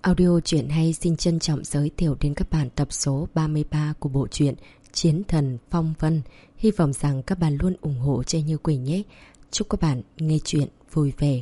Audio truyện hay xin trân trọng giới thiệu đến các bạn tập số 33 của bộ truyện Chiến Thần Phong Vân. Hy vọng rằng các bạn luôn ủng hộ cho Như Quỳnh nhé. Chúc các bạn nghe truyện vui vẻ.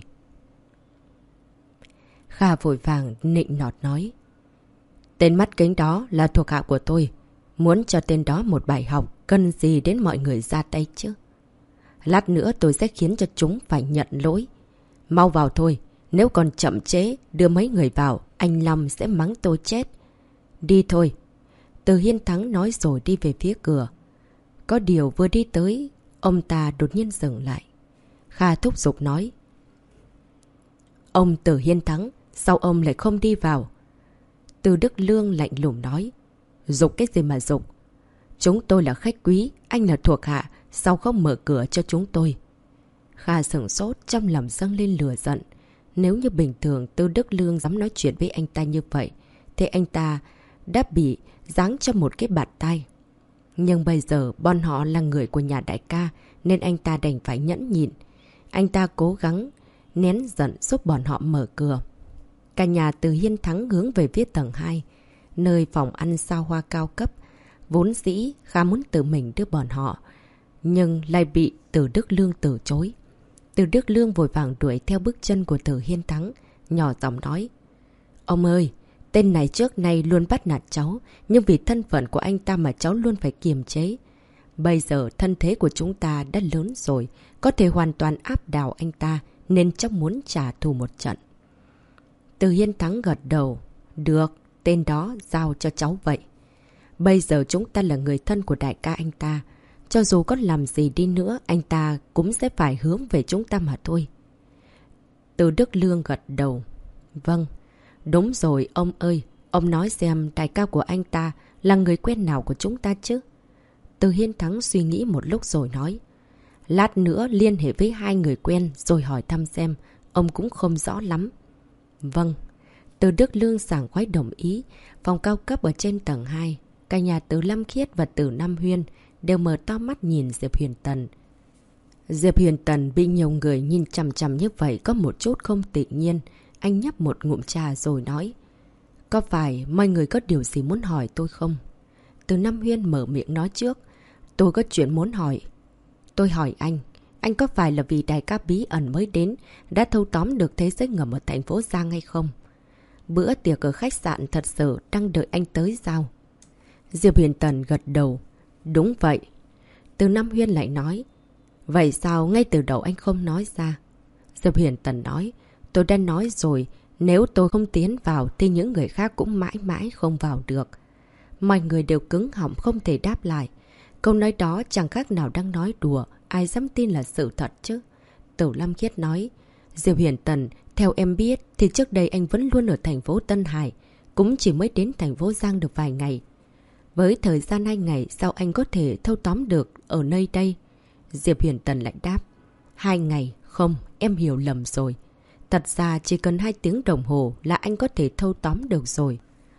Kha vội vàng nịnh nọt nói: Tên mắt kính đó là thuộc hạ của tôi. Muốn cho tên đó một bài học, cần gì đến mọi người ra tay chứ? Lát nữa tôi sẽ khiến cho chúng phải nhận lỗi. Mau vào thôi. Nếu còn chậm chế, đưa mấy người vào, anh Long sẽ mắng tôi chết. Đi thôi. Từ Hiên Thắng nói rồi đi về phía cửa. Có điều vừa đi tới, ông ta đột nhiên dừng lại. Kha thúc giục nói: Ông Từ Hiên Thắng, sao ông lại không đi vào? Từ Đức Lương lạnh lùng nói: Giục cái gì mà giục? Chúng tôi là khách quý, anh là thuộc hạ, sao không mở cửa cho chúng tôi? Kha sửng sốt, trong lòng dâng lên lửa giận. Nếu như bình thường Từ Đức Lương dám nói chuyện với anh ta như vậy, thì anh ta đã bị giáng cho một cái bạt tay. Nhưng bây giờ bọn họ là người của nhà đại ca, nên anh ta đành phải nhẫn nhịn. Anh ta cố gắng nén giận giúp bọn họ mở cửa. Cả nhà Từ Hiên Thắng hướng về phía tầng 2, nơi phòng ăn sao hoa cao cấp. Vốn dĩ Kha muốn tự mình đưa bọn họ, nhưng lại bị Từ Đức Lương từ chối. Từ Đức Lương vội vàng đuổi theo bước chân của Từ Hiên Thắng, nhỏ giọng nói: Ông ơi, tên này trước nay luôn bắt nạt cháu, nhưng vì thân phận của anh ta mà cháu luôn phải kiềm chế. Bây giờ thân thế của chúng ta đã lớn rồi, có thể hoàn toàn áp đảo anh ta, nên cháu muốn trả thù một trận. Từ Hiên Thắng gật đầu: Được, tên đó giao cho cháu vậy. Bây giờ chúng ta là người thân của đại ca anh ta. Cho dù có làm gì đi nữa, anh ta cũng sẽ phải hướng về chúng ta mà thôi. Từ Đức Lương gật đầu: Vâng, đúng rồi ông ơi. Ông nói xem đại ca của anh ta là người quen nào của chúng ta chứ? Từ Hiên Thắng suy nghĩ một lúc rồi nói: Lát nữa liên hệ với hai người quen rồi hỏi thăm xem. Ông cũng không rõ lắm. Vâng. Từ Đức Lương sảng khoái đồng ý. Phòng cao cấp ở trên tầng 2. Cả nhà Từ Lâm Khiết và Từ Nam Huyên đều mở to mắt nhìn Diệp Huyền Tần. Diệp Huyền Tần bị nhiều người nhìn chằm chằm như vậy có một chút không tự nhiên. Anh nhấp một ngụm trà rồi nói: Có phải mọi người có điều gì muốn hỏi tôi không? Từ Nam Huyên mở miệng nói trước: Tôi có chuyện muốn hỏi. Tôi hỏi anh có phải là vì đại ca bí ẩn mới đến đã thâu tóm được thế giới ngầm ở thành phố Giang hay không? Bữa tiệc ở khách sạn thật sự đang đợi anh tới sao? Diệp Huyền Tần gật đầu: Đúng vậy. Từ Nam Huyên lại nói: Vậy sao ngay từ đầu anh không nói ra? Diệp Huyền Tần nói: Tôi đã nói rồi, nếu tôi không tiến vào thì những người khác cũng mãi mãi không vào được. Mọi người đều cứng họng không thể đáp lại. Câu nói đó chẳng khác nào đang nói đùa, ai dám tin là sự thật chứ? Từ Lâm Khiết nói: Diệp Huyền Tần, theo em biết thì trước đây anh vẫn luôn ở thành phố Tân Hải, cũng chỉ mới đến thành phố Giang được vài ngày. Với thời gian 2 ngày sao anh có thể thâu tóm được ở nơi đây? Diệp Huyền Tần lại đáp: 2 ngày, không, em hiểu lầm rồi. Thật ra chỉ cần 2 tiếng đồng hồ là anh có thể thâu tóm được rồi.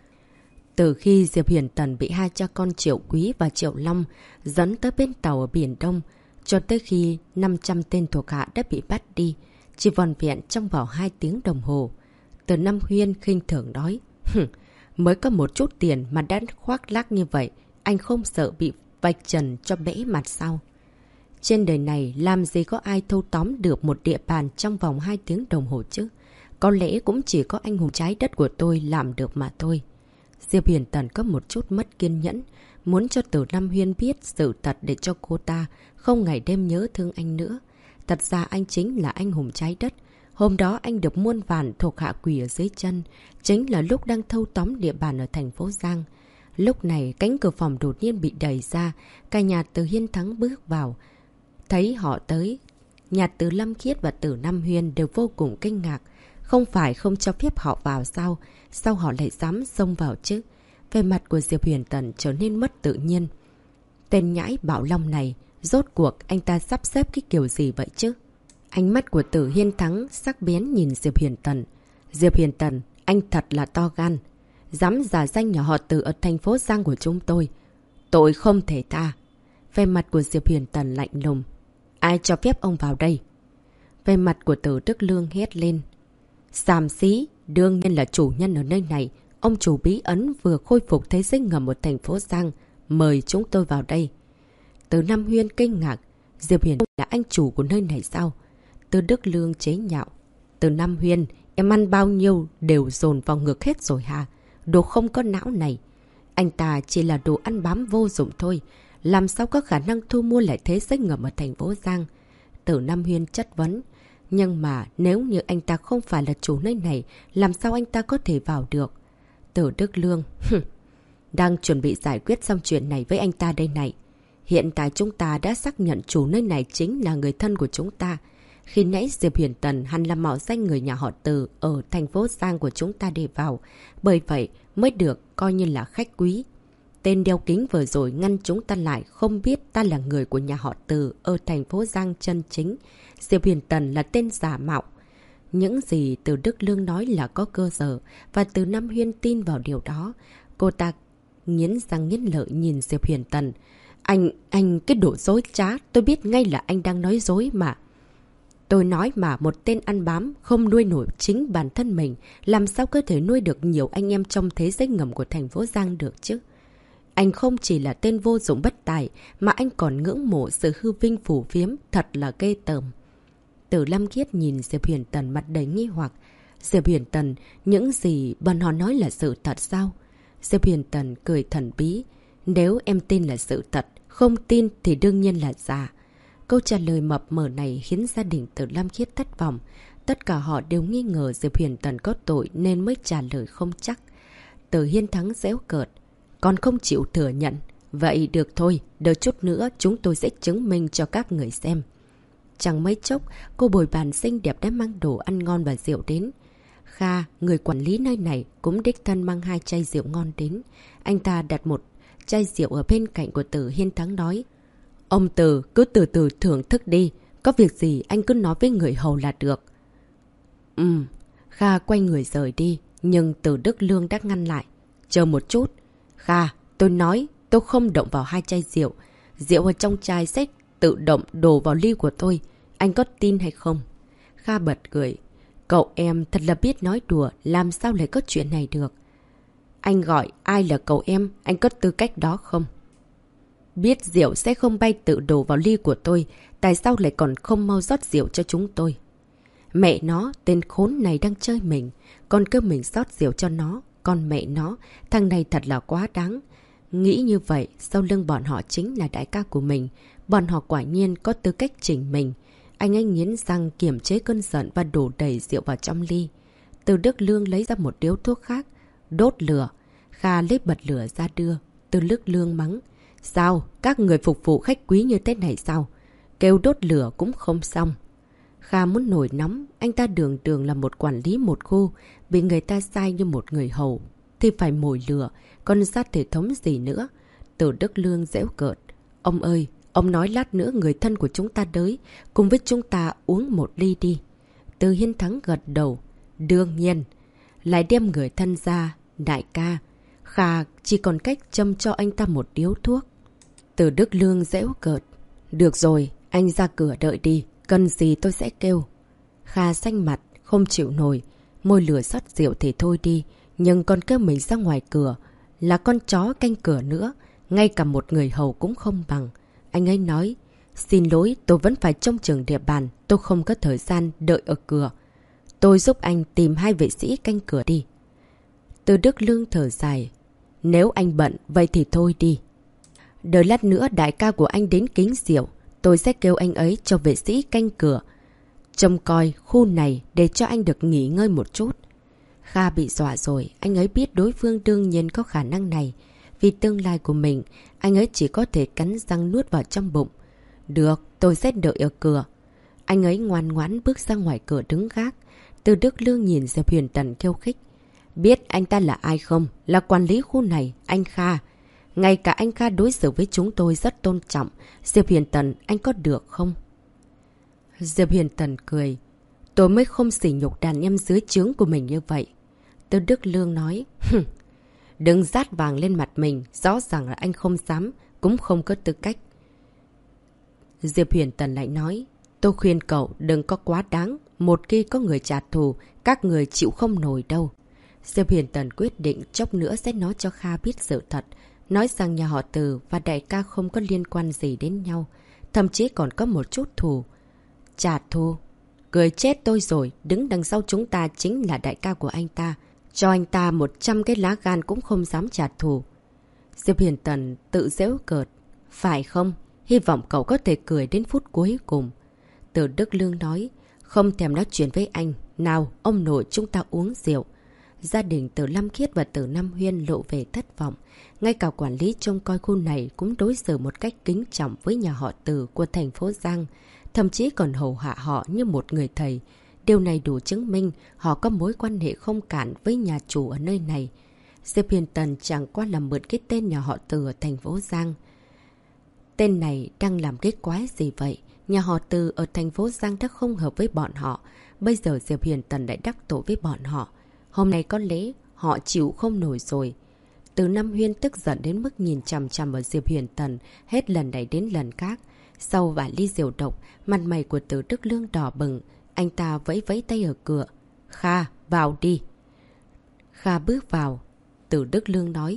Từ khi Diệp Huyền Tần bị hai cha con Triệu Quý và Triệu Long dẫn tới bên tàu ở Biển Đông, cho tới khi 500 tên thuộc hạ đã bị bắt đi, chỉ vòn vẹn trong vòng 2 tiếng đồng hồ. Từ Nam Huyên khinh thường nói: Mới có một chút tiền mà đã khoác lác như vậy, anh không sợ bị vạch trần cho bẽ mặt sao? Trên đời này làm gì có ai thâu tóm được một địa bàn trong vòng 2 tiếng đồng hồ chứ? Có lẽ cũng chỉ có anh hùng trái đất của tôi làm được mà thôi. Diệp Huyền Tần có một chút mất kiên nhẫn, muốn cho Từ Nam Huyên biết sự thật để cho cô ta không ngày đêm nhớ thương anh nữa. Thật ra anh chính là anh hùng trái đất. Hôm đó anh được muôn vàn thuộc hạ quỳ ở dưới chân, chính là lúc đang thâu tóm địa bàn ở thành phố Giang. Lúc này cánh cửa phòng đột nhiên bị đẩy ra, cả nhà Từ Hiên Thắng bước vào. Thấy họ tới, nhà Từ Lâm Khiết và Từ Nam Huyên đều vô cùng kinh ngạc. Không phải không cho phép họ vào sao? Sao họ lại dám xông vào chứ? Về mặt của Diệp Huyền Tần trở nên mất tự nhiên. Tên nhãi Bảo Long này, rốt cuộc anh ta sắp xếp cái kiểu gì vậy chứ? Ánh mắt của Từ Hiên Thắng sắc bén nhìn Diệp Huyền Tần. Diệp Huyền Tần, anh thật là to gan. Dám giả danh nhà họ Từ ở thành phố Giang của chúng tôi. Tội không thể tha. Về mặt của Diệp Huyền Tần lạnh lùng: Ai cho phép ông vào đây? Về mặt của Từ Đức Lương hét lên: Xàm xí, Đương nhiên là chủ nhân ở nơi này. Ông chủ bí ẩn vừa khôi phục thế giới ngầm ở thành phố Giang. Mời chúng tôi vào đây. Từ Nam Huyên kinh ngạc. Diệp Huyền là anh chủ của nơi này sao? Từ Đức Lương chế nhạo. Từ Nam Huyên, em ăn bao nhiêu đều dồn vào ngực hết rồi hả? Đồ không có não này. Anh ta chỉ là đồ ăn bám vô dụng thôi. Làm sao có khả năng thu mua lại thế giới ngầm ở thành phố Giang? Từ Nam Huyên chất vấn. Nhưng mà nếu như anh ta không phải là chủ nơi này, làm sao anh ta có thể vào được? Từ Đức Lương. Đang chuẩn bị giải quyết xong chuyện này với anh ta đây này. Hiện tại chúng ta đã xác nhận chủ nơi này chính là người thân của chúng ta. Khi nãy Diệp Huyền Tần hẳn là mạo danh người nhà họ Từ ở thành phố Giang của chúng ta để vào. Bởi vậy mới được coi như là khách quý. Tên đeo kính vừa rồi ngăn chúng ta lại, không biết ta là người của nhà họ Từ ở thành phố Giang chân chính. Diệp Huyền Tần là tên giả mạo. Những gì Từ Đức Lương nói là có cơ sở, và Từ Nam Huyên tin vào điều đó. Cô ta nghiến răng nghiến lợi nhìn Diệp Huyền Tần. Anh cái đồ dối trá, tôi biết ngay là anh đang nói dối mà. Tôi nói mà, một tên ăn bám không nuôi nổi chính bản thân mình, làm sao có thể nuôi được nhiều anh em trong thế giới ngầm của thành phố Giang được chứ? Anh không chỉ là tên vô dụng bất tài, mà anh còn ngưỡng mộ sự hư vinh phù phiếm, thật là ghê tởm. Từ Lam Khiết nhìn Diệp Huyền Tần mặt đầy nghi hoặc. Diệp Huyền Tần, những gì bọn họ nói là sự thật sao? Diệp Huyền Tần cười thần bí. Nếu em tin là sự thật, không tin thì đương nhiên là giả. Câu trả lời mập mờ này khiến gia đình Từ Lam Khiết thất vọng. Tất cả họ đều nghi ngờ Diệp Huyền Tần có tội nên mới trả lời không chắc. Từ Hiên Thắng giễu cợt. Còn không chịu thừa nhận. Vậy được thôi, đợi chút nữa chúng tôi sẽ chứng minh cho các người xem. Chẳng mấy chốc, cô bồi bàn xinh đẹp đã mang đồ ăn ngon và rượu đến. Kha, người quản lý nơi này, cũng đích thân mang 2 chai rượu ngon đến. Anh ta đặt một chai rượu ở bên cạnh của Từ Hiên Thắng nói. Ông Từ, cứ từ từ thưởng thức đi. Có việc gì anh cứ nói với người hầu là được. Kha quay người rời đi, nhưng Từ Đức Lương đã ngăn lại. Chờ một chút. Kha, tôi nói tôi không động vào 2 chai rượu. Rượu ở trong chai sẽ tự động đổ vào ly của tôi. Anh có tin hay không? Kha bật cười. Cậu em thật là biết nói đùa, làm sao lại có chuyện này được? Anh gọi ai là cậu em, anh có tư cách đó không? Biết rượu sẽ không bay tự đổ vào ly của tôi, tại sao lại còn không mau rót rượu cho chúng tôi? Mẹ nó, tên khốn này đang chơi mình, còn kêu mình rót rượu cho nó. Con mẹ nó, thằng này thật là quá đáng. Nghĩ như vậy, sau lưng bọn họ chính là đại ca của mình. Bọn họ quả nhiên có tư cách chỉnh mình. Anh ấy nghiến răng kiềm chế cơn giận và đổ đầy rượu vào trong ly. Từ Đức Lương lấy ra một điếu thuốc khác. Đốt lửa. Kha lấy bật lửa ra đưa. Từ Đức Lương mắng. Sao? Các người phục vụ khách quý như thế này sao? Kêu đốt lửa cũng không xong. Kha muốn nổi nóng. Anh ta đường đường là một quản lý một khu. Bị người ta sai như một người hầu. Thì phải mồi lửa. Còn ra thể thống gì nữa? Từ Đức Lương giễu cợt. Ông ơi! Ông nói lát nữa người thân của chúng ta tới. Cùng với chúng ta uống một ly đi. Từ Hiên Thắng gật đầu. Đương nhiên. Lại đem người thân ra. Đại ca. Kha chỉ còn cách châm cho anh ta một điếu thuốc. Từ Đức Lương giễu cợt. Được rồi. Anh ra cửa đợi đi. Cần gì tôi sẽ kêu. Kha xanh mặt. Không chịu nổi. Môi lửa rót rượu thì thôi đi. Nhưng còn kêu mình ra ngoài cửa. Là con chó canh cửa nữa. Ngay cả một người hầu cũng không bằng. Anh ấy nói, xin lỗi tôi vẫn phải trông chừng địa bàn, tôi không có thời gian đợi ở cửa. Tôi giúp anh tìm 2 vệ sĩ canh cửa đi. Từ Đức Lương thở dài, nếu anh bận, vậy thì thôi đi. Đợi lát nữa đại ca của anh đến kính rượu, tôi sẽ kêu anh ấy cho vệ sĩ canh cửa. Trông coi khu này để cho anh được nghỉ ngơi một chút. Kha bị dọa rồi, anh ấy biết đối phương đương nhiên có khả năng này. Vì tương lai của mình, anh ấy chỉ có thể cắn răng nuốt vào trong bụng. Được, tôi sẽ đợi ở cửa. Anh ấy ngoan ngoãn bước ra ngoài cửa đứng gác. Từ Đức Lương nhìn Diệp Huyền Tần khiêu khích. Biết anh ta là ai không? Là quản lý khu này, anh Kha. Ngay cả anh Kha đối xử với chúng tôi rất tôn trọng. Diệp Huyền Tần, anh có được không? Diệp Huyền Tần cười. Tôi mới không sỉ nhục đàn em dưới trướng của mình như vậy. Từ Đức Lương nói. Đừng rát vàng lên mặt mình, rõ ràng là anh không dám, cũng không có tư cách. Diệp Huyền Tần lại nói, tôi khuyên cậu đừng có quá đáng, một khi có người trả thù, các người chịu không nổi đâu. Diệp Huyền Tần quyết định chốc nữa sẽ nói cho Kha biết sự thật. Nói rằng nhà họ Từ và đại ca không có liên quan gì đến nhau. Thậm chí còn có một chút thù. Trả thù? Cười chết tôi rồi, đứng đằng sau chúng ta chính là đại ca của anh ta. Cho anh ta 100 cái lá gan cũng không dám trả thù. Diệp Huyền Tần tự giễu cợt. Phải không? Hy vọng cậu có thể cười đến phút cuối cùng. Từ Đức Lương nói, không thèm nói chuyện với anh. Nào, ông nội chúng ta uống rượu. Gia đình Từ Lam Khiết và Từ Nam Huyên lộ về thất vọng. Ngay cả quản lý trông coi khu này cũng đối xử một cách kính trọng với nhà họ Từ của thành phố Giang. Thậm chí còn hầu hạ họ như một người thầy. Điều này đủ chứng minh họ có mối quan hệ không cản với nhà chủ ở nơi này. Diệp Huyền Tần chẳng qua là mượn cái tên nhà họ Từ ở thành phố Giang. Tên này đang làm cái quái gì vậy? Nhà họ Từ ở thành phố Giang đã không hợp với bọn họ. Bây giờ Diệp Huyền Tần lại đắc tội với bọn họ. Hôm nay có lẽ họ chịu không nổi rồi. Từ Nam Huyên tức giận đến mức nhìn chằm chằm vào Diệp Huyền Tần hết lần này đến lần khác. Sau vài ly rượu độc, mặt mày của Từ Đức Lương đỏ bừng. Anh ta vẫy vẫy tay ở cửa. Kha, vào đi. Kha bước vào. Từ Đức Lương nói.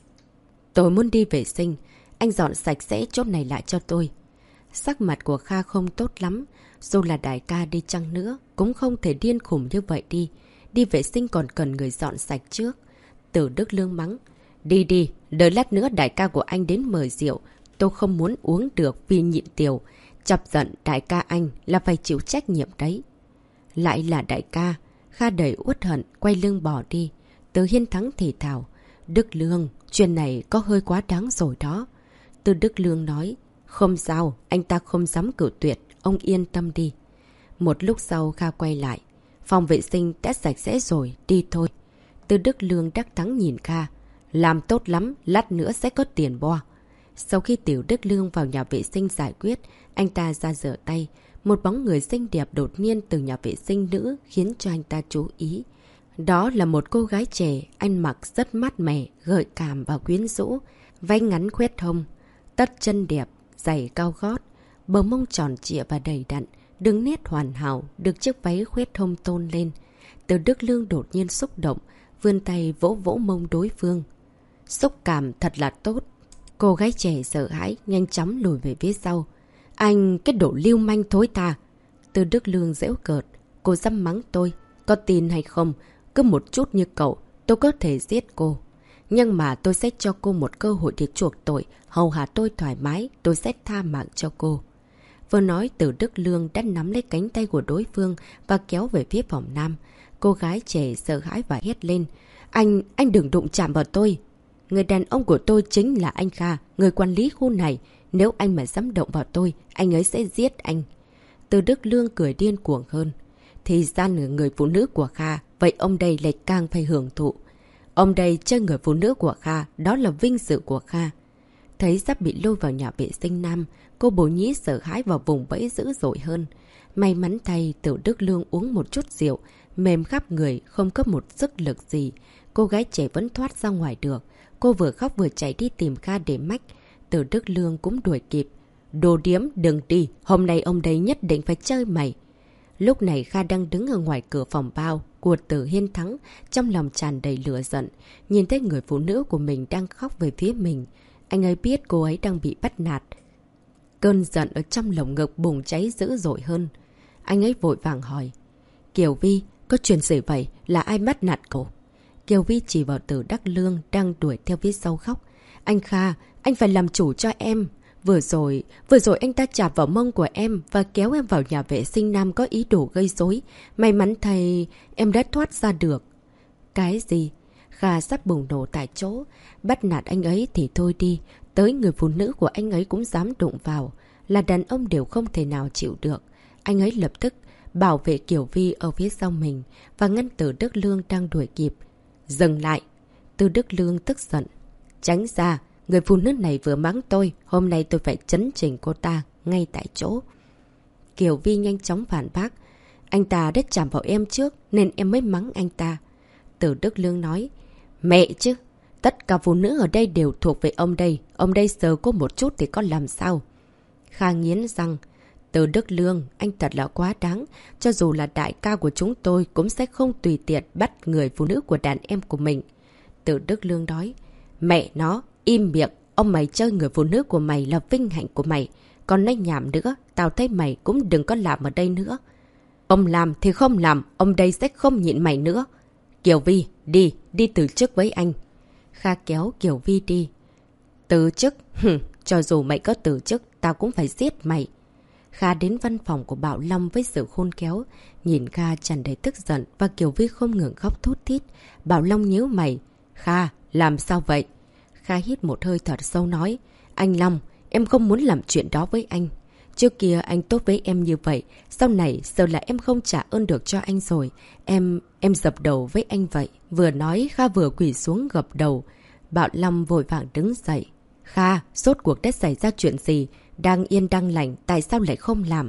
Tôi muốn đi vệ sinh. Anh dọn sạch sẽ chỗ này lại cho tôi. Sắc mặt của Kha không tốt lắm. Dù là đại ca đi chăng nữa, cũng không thể điên khủng như vậy đi. Đi vệ sinh còn cần người dọn sạch trước. Từ Đức Lương mắng. Đi đi, đợi lát nữa đại ca của anh đến mời rượu. Tôi không muốn uống được vì nhịn tiểu. Chọc giận đại ca anh là phải chịu trách nhiệm đấy. Lại là đại ca. Kha đầy uất hận, quay lưng bỏ đi. Từ Hiên Thắng thì thào. Đức Lương, chuyện này có hơi quá đáng rồi đó. Từ Đức Lương nói. Không sao, anh ta không dám cử tuyệt. Ông yên tâm đi. Một lúc sau Kha quay lại. Phòng vệ sinh đã sạch sẽ rồi, đi thôi. Từ Đức Lương đắc thắng nhìn Kha. Làm tốt lắm, lát nữa sẽ có tiền bo. Sau khi Tiểu Đức Lương vào nhà vệ sinh giải quyết, anh ta ra rửa tay. Một bóng người xinh đẹp đột nhiên từ nhà vệ sinh nữ khiến cho anh ta chú ý. Đó là một cô gái trẻ, ăn mặc rất mát mẻ, gợi cảm và quyến rũ. Váy ngắn khoét hông, tất chân đẹp, giày cao gót, bờ mông tròn trịa và đầy đặn. Đường nét hoàn hảo, được chiếc váy khoét hông tôn lên. Từ Đức Lương đột nhiên xúc động, vươn tay vỗ vỗ mông đối phương. Xúc cảm thật là tốt. Cô gái trẻ sợ hãi, nhanh chóng lùi về phía sau. Anh, cái đồ lưu manh thối tha. Từ Đức Lương giễu cợt. Cô dám mắng tôi. Có tin hay không? Cứ một chút như cậu, tôi có thể giết cô. Nhưng mà tôi sẽ cho cô một cơ hội để chuộc tội. Hầu hạ tôi thoải mái, tôi sẽ tha mạng cho cô. Vừa nói, Từ Đức Lương đã nắm lấy cánh tay của đối phương và kéo về phía phòng nam. Cô gái trẻ sợ hãi và hét lên. Anh đừng đụng chạm vào tôi. Người đàn ông của tôi chính là anh Kha, người quản lý khu này. Nếu anh mà dám động vào tôi, anh ấy sẽ giết anh. Từ Đức Lương cười điên cuồng hơn. Thì ra là người phụ nữ của Kha, vậy ông đây lại càng phải hưởng thụ. Ông đây chơi người phụ nữ của Kha, đó là vinh dự của Kha. Thấy sắp bị lôi vào nhà vệ sinh nam, cô bồ nhí sợ hãi vào vùng bẫy dữ dội hơn. May mắn thay, Từ Đức Lương uống một chút rượu, mềm khắp người, không có một sức lực gì. Cô gái trẻ vẫn thoát ra ngoài được. Cô vừa khóc vừa chạy đi tìm Kha để mách. Từ Đức Lương cũng đuổi kịp. Đồ điếm, đừng đi, hôm nay ông đây nhất định phải chơi mày. Lúc này Kha đang đứng ở ngoài cửa phòng bao của Từ Hiên Thắng, trong lòng tràn đầy lửa giận. Nhìn thấy người phụ nữ của mình đang khóc về phía mình. Anh ấy biết cô ấy đang bị bắt nạt. Cơn giận ở trong lồng ngực bùng cháy dữ dội hơn. Anh ấy vội vàng hỏi. Kiều Vi, có chuyện gì vậy? Là ai bắt nạt cậu? Kiều Vi chỉ vào Từ Đắc Lương đang đuổi theo phía sau khóc. Anh Kha, anh phải làm chủ cho em. Vừa rồi anh ta chạm vào mông của em và kéo em vào nhà vệ sinh nam có ý đồ gây rối. May mắn thay em đã thoát ra được. Cái gì? Kha sắp bùng nổ tại chỗ. Bắt nạt anh ấy thì thôi đi. Tới người phụ nữ của anh ấy cũng dám đụng vào. Là đàn ông đều không thể nào chịu được. Anh ấy lập tức bảo vệ Kiều Vi ở phía sau mình và ngăn Từ Đức Lương đang đuổi kịp. Dừng lại. Từ Đức Lương tức giận. Tránh ra. Người phụ nữ này vừa mắng tôi. Hôm nay tôi phải chấn chỉnh cô ta ngay tại chỗ. Kiều Vi nhanh chóng phản bác. Anh ta đã chạm vào em trước nên em mới mắng anh ta. Từ Đức Lương nói. Mẹ chứ. Tất cả phụ nữ ở đây đều thuộc về ông đây. Ông đây sờ cô một chút thì có làm sao? Kha nghiến răng. Từ Đức Lương, anh thật là quá đáng. Cho dù là đại ca của chúng tôi cũng sẽ không tùy tiện bắt người phụ nữ của đàn em của mình. Từ Đức Lương nói. Mẹ nó, im miệng. Ông mày chơi người phụ nữ của mày là vinh hạnh của mày. Còn nói nhảm nữa, tao thấy mày cũng đừng có làm ở đây nữa. Ông làm thì không làm, ông đây sẽ không nhịn mày nữa. Kiều Vi, đi từ chức với anh. Kha kéo Kiều Vi đi. Từ chức? Cho dù mày có từ chức, tao cũng phải giết mày. Kha đến văn phòng của Bảo Long với sự khôn khéo. Nhìn Kha tràn đầy tức giận và Kiều Vi không ngừng khóc thút thít. Bảo Long nhíu mày. Kha, làm sao vậy? Kha hít một hơi thật sâu nói. Anh Long, em không muốn làm chuyện đó với anh. Trước kia anh tốt với em như vậy. Sau này sợ là em không trả ơn được cho anh rồi. Em dập đầu với anh vậy. Vừa nói Kha vừa quỳ xuống gập đầu. Bảo Long vội vàng đứng dậy. Kha, rốt cuộc đã xảy ra chuyện gì? Đang yên đang lành, tại sao lại không làm?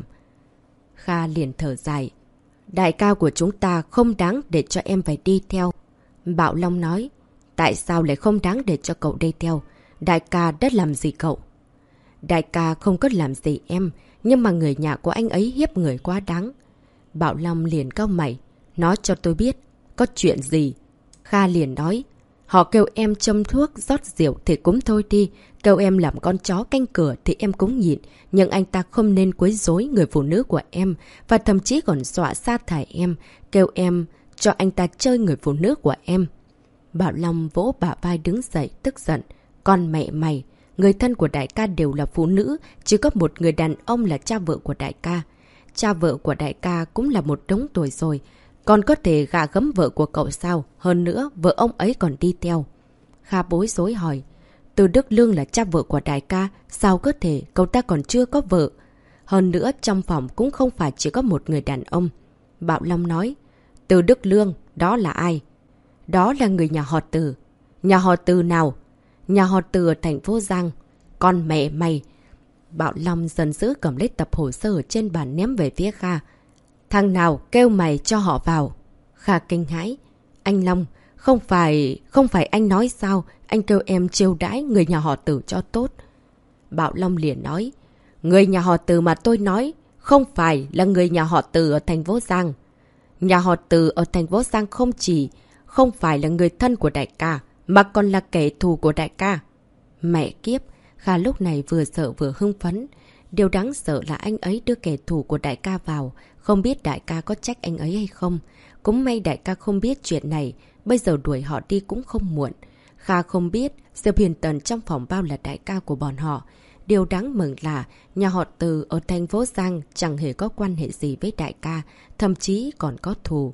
Kha liền thở dài. Đại ca của chúng ta không đáng để cho em phải đi theo. Bảo Long nói. Tại sao lại không đáng để cho cậu đi theo? Đại ca đã làm gì cậu? Đại ca không có làm gì em, nhưng mà người nhà của anh ấy hiếp người quá đáng. Bảo Long liền cau mày. Nói cho tôi biết, có chuyện gì? Kha liền nói. Họ kêu em châm thuốc, rót rượu thì cũng thôi đi. Kêu em làm con chó canh cửa thì em cũng nhịn. Nhưng anh ta không nên quấy rối người phụ nữ của em. Và thậm chí còn dọa sa thải em. Kêu em cho anh ta chơi người phụ nữ của em. Bảo Long vỗ bả vai đứng dậy tức giận. Con mẹ mày! Người thân của đại ca đều là phụ nữ. Chỉ có một người đàn ông là cha vợ của đại ca. Cha vợ của đại ca cũng là một đống tuổi rồi. Còn có thể gạ gẫm vợ của cậu sao? Hơn nữa, vợ ông ấy còn đi theo. Kha bối rối hỏi. Từ Đức Lương là cha vợ của đại ca. Sao có thể? Cậu ta còn chưa có vợ. Hơn nữa, trong phòng cũng không phải chỉ có một người đàn ông. Bảo Long nói. Từ Đức Lương, đó là ai? Đó là người nhà họ Từ. Nhà họ Từ nào? Nhà họ Từ ở thành phố Giang. Con mẹ mày! Bảo Long dần dữ cầm lấy tập hồ sơ ở trên bàn ném về phía Kha. Thằng nào kêu mày cho họ vào? Kha kinh hãi. Anh Long, không phải anh nói sao? Anh kêu em chiêu đãi người nhà họ Từ cho tốt. Bảo Long liền nói. Người nhà họ Từ mà tôi nói, không phải là người nhà họ Từ ở thành phố Giang. Nhà họ Từ ở thành phố Giang không chỉ không phải là người thân của đại ca, mà còn là kẻ thù của đại ca. Mẹ kiếp! Kha lúc này vừa sợ vừa hưng phấn. Điều đáng sợ là anh ấy đưa kẻ thù của đại ca vào. Không biết đại ca có trách anh ấy hay không. Cũng may đại ca không biết chuyện này. Bây giờ đuổi họ đi cũng không muộn. Kha không biết Diệp Huyền Tần trong phòng bao là đại ca của bọn họ. Điều đáng mừng là nhà họ Từ ở thành phố Giang chẳng hề có quan hệ gì với đại ca. Thậm chí còn có thù.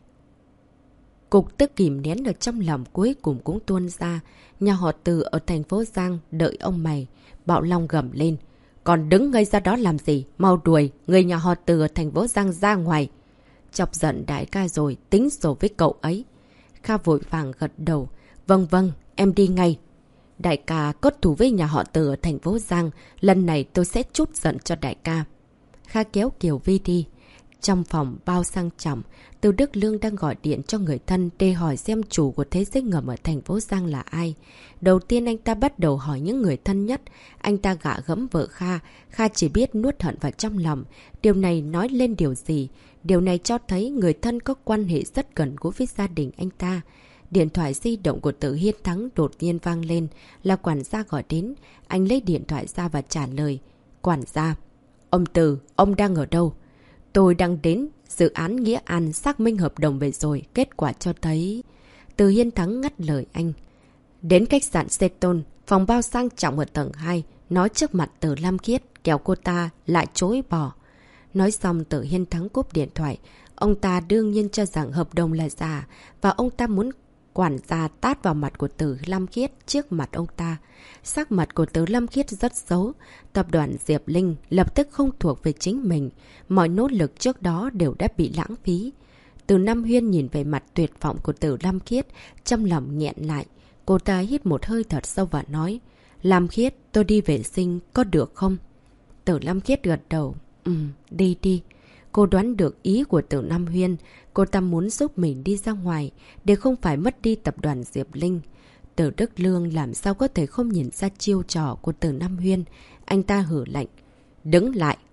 Cục tức kìm nén ở trong lòng cuối cùng cũng tuôn ra. Nhà họ Từ ở thành phố Giang đợi ông mày. Bảo Long gầm lên. Còn đứng ngây ra đó làm gì? Mau đuổi người nhà họ Từ ở thành phố Giang ra ngoài. Chọc giận đại ca rồi, tính sổ với cậu ấy. Kha vội vàng gật đầu. Vâng, em đi ngay. Đại ca có thù với nhà họ Từ ở thành phố Giang. Lần này tôi sẽ trút giận cho đại ca. Kha kéo Kiều Vi đi. Trong phòng bao sang trọng, Từ Đức Lương đang gọi điện cho người thân để hỏi xem chủ của thế giới ngầm ở thành phố Giang là ai. Đầu tiên anh ta bắt đầu hỏi những người thân nhất. Anh ta gạ gẫm vợ Kha. Kha chỉ biết nuốt hận vào trong lòng. Điều này nói lên điều gì? Điều này cho thấy người thân có quan hệ rất gần gũi với gia đình anh ta. Điện thoại di động của Từ Hiên Thắng đột nhiên vang lên. Là quản gia gọi đến. Anh lấy điện thoại ra và trả lời. Quản gia. Ông Từ, ông đang ở đâu? Tôi đang đến dự án Nghĩa An xác minh hợp đồng về rồi. Kết quả cho thấy... Từ Hiên Thắng ngắt lời anh. Đến khách sạn Seton, phòng bao sang trọng ở tầng 2. Nói trước mặt Từ Lam Khiết, kéo cô ta lại chối bỏ. Nói xong Từ Hiên Thắng cúp điện thoại. Ông ta đương nhiên cho rằng hợp đồng là giả. Và ông ta muốn quản gia tát vào mặt của Từ Lam Khiết trước mặt ông ta. Sắc mặt của Từ Lam Khiết rất xấu. Tập đoàn Diệp Linh lập tức không thuộc về chính mình. Mọi nỗ lực trước đó đều đã bị lãng phí. Từ Nam Huyên nhìn về mặt tuyệt vọng của Từ Lam Khiết, trong lòng nghẹn lại. Cô ta hít một hơi thật sâu và nói. Lam Khiết, tôi đi vệ sinh có được không? Từ Lam Khiết gật đầu. Đi đi. Cô đoán được ý của Từ Nam Huyên. Cô ta muốn giúp mình đi ra ngoài để không phải mất đi tập đoàn Diệp Linh. Từ Đức Lương làm sao có thể không nhìn ra chiêu trò của Từ Nam Huyên. Anh ta hử lạnh. Đứng lại,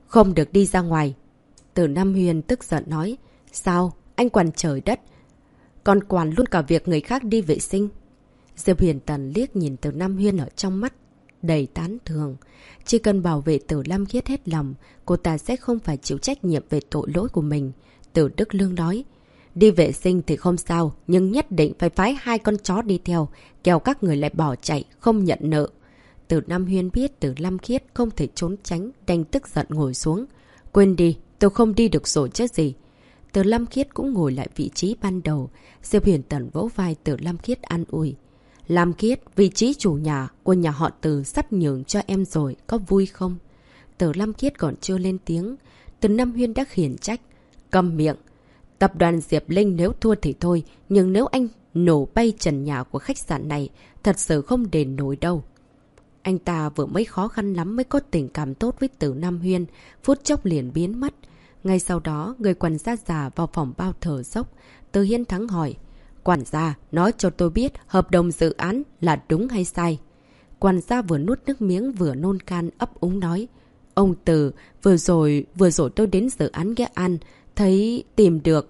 không được đi ra ngoài. Từ Nam Huyên tức giận nói. Sao? Anh quản trời đất. Còn quản luôn cả việc người khác đi vệ sinh. Diệp Huyền Tần liếc nhìn Từ Nam Huyên ở trong mắt đầy tán thưởng. Chỉ cần bảo vệ Từ Lam Khiết hết lòng, cô ta sẽ không phải chịu trách nhiệm về tội lỗi của mình. Từ Đức Lương nói. Đi vệ sinh thì không sao, nhưng nhất định phải phái 2 con chó đi theo, kẻo các người lại bỏ chạy, không nhận nợ. Từ Nam Huyên biết Từ Lam Khiết không thể trốn tránh, đành tức giận ngồi xuống. Quên đi, tôi không đi được rồi chứ gì. Từ Lam Khiết cũng ngồi lại vị trí ban đầu. Diệp Huyền Tần vỗ vai Từ Lam Khiết an ủi. Lam Khiết, vị trí chủ nhà của nhà họ Từ sắp nhường cho em rồi, có vui không? Từ Lam Khiết còn chưa lên tiếng. Từ Nam Huyên đã khiển trách. Câm miệng. Tập đoàn Diệp Linh nếu thua thì thôi, nhưng nếu anh nổ bay trần nhà của khách sạn này, thật sự không đền nổi đâu. Anh ta vừa mới khó khăn lắm mới có tình cảm tốt với Từ Nam Huyên, phút chốc liền biến mất. Ngay sau đó, người quản gia già vào phòng bao thở dốc. Từ Hiên Thắng hỏi, quản gia, nói cho tôi biết hợp đồng dự án là đúng hay sai? Quản gia vừa nuốt nước miếng vừa nôn can ấp úng nói, ông Từ, vừa rồi tôi đến dự án Nghĩa An, thấy tìm được...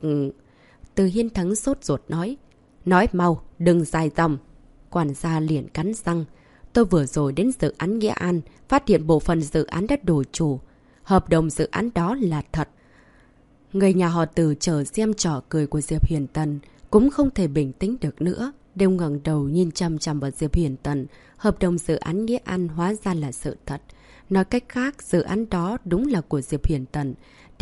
Từ Hiên Thắng sốt ruột nói mau, đừng dài dòng. Quản gia liền cắn răng. Tôi vừa rồi đến dự án Nghĩa An, phát hiện bộ phận dự án đã đổi chủ. Hợp đồng dự án đó là thật. Người nhà họ Từ chờ xem trò cười của Diệp Huyền Tần, cũng không thể bình tĩnh được nữa. Đều ngẩng đầu nhìn chăm chăm vào Diệp Huyền Tần. Hợp đồng dự án Nghĩa An hóa ra là sự thật. Nói cách khác, dự án đó đúng là của Diệp Huyền Tần.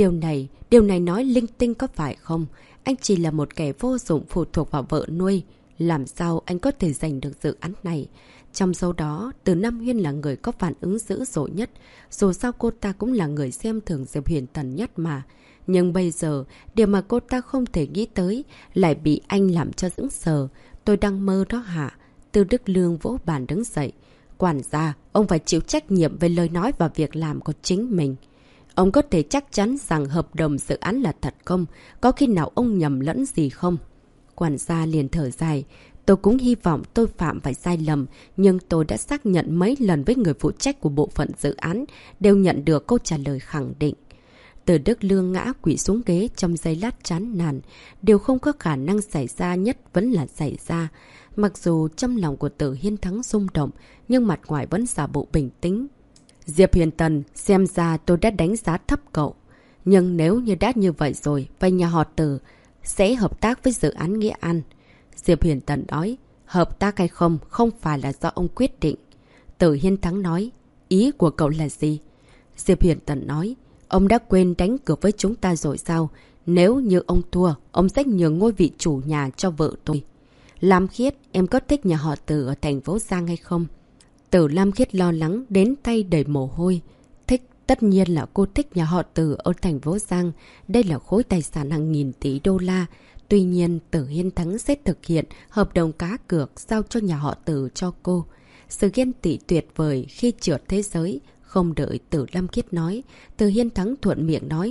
Điều này nói linh tinh có phải không? Anh chỉ là một kẻ vô dụng phụ thuộc vào vợ nuôi. Làm sao anh có thể giành được dự án này? Trong số đó, Từ Nam Huyên là người có phản ứng dữ dội nhất. Dù sao cô ta cũng là người xem thường Diệp Huyền Tần nhất mà. Nhưng bây giờ, điều mà cô ta không thể nghĩ tới lại bị anh làm cho sững sờ. Tôi đang mơ đó hả? Từ Đức Lương vỗ bàn đứng dậy. Quản gia, ông phải chịu trách nhiệm về lời nói và việc làm của chính mình. Ông có thể chắc chắn rằng hợp đồng dự án là thật không? Có khi nào ông nhầm lẫn gì không? Quản gia liền thở dài. Tôi cũng hy vọng tôi phạm phải sai lầm, nhưng tôi đã xác nhận mấy lần với người phụ trách của bộ phận dự án, đều nhận được câu trả lời khẳng định. Từ Đức Lương ngã quỵ xuống ghế trong giây lát chán nản. Điều không có khả năng xảy ra nhất vẫn là xảy ra. Mặc dù trong lòng của Từ Hiên Thắng rung động, nhưng mặt ngoài vẫn giả bộ bình tĩnh. Diệp Huyền Tần, xem ra tôi đã đánh giá thấp cậu. Nhưng nếu như đã như vậy rồi, vậy nhà họ Từ sẽ hợp tác với dự án Nghĩa An. Diệp Huyền Tần nói, hợp tác hay không, không phải là do ông quyết định. Từ Hiên Thắng nói, ý của cậu là gì? Diệp Huyền Tần nói, ông đã quên đánh cược với chúng ta rồi sao? Nếu như ông thua, ông sẽ nhường ngôi vị chủ nhà cho vợ tôi. Lam Khiết, em có thích nhà họ Từ ở thành phố Giang hay không? Từ Lam Khiết lo lắng đến tay đầy mồ hôi. Thích, tất nhiên là cô thích nhà họ Từ ở thành phố Giang. Đây là khối tài sản hàng nghìn tỷ đô la. Tuy nhiên, Từ Hiên Thắng sẽ thực hiện hợp đồng cá cược giao cho nhà họ Từ cho cô. Sự ghen tị tuyệt vời khi trượt thế giới. Không đợi Từ Lam Khiết nói, Từ Hiên Thắng thuận miệng nói,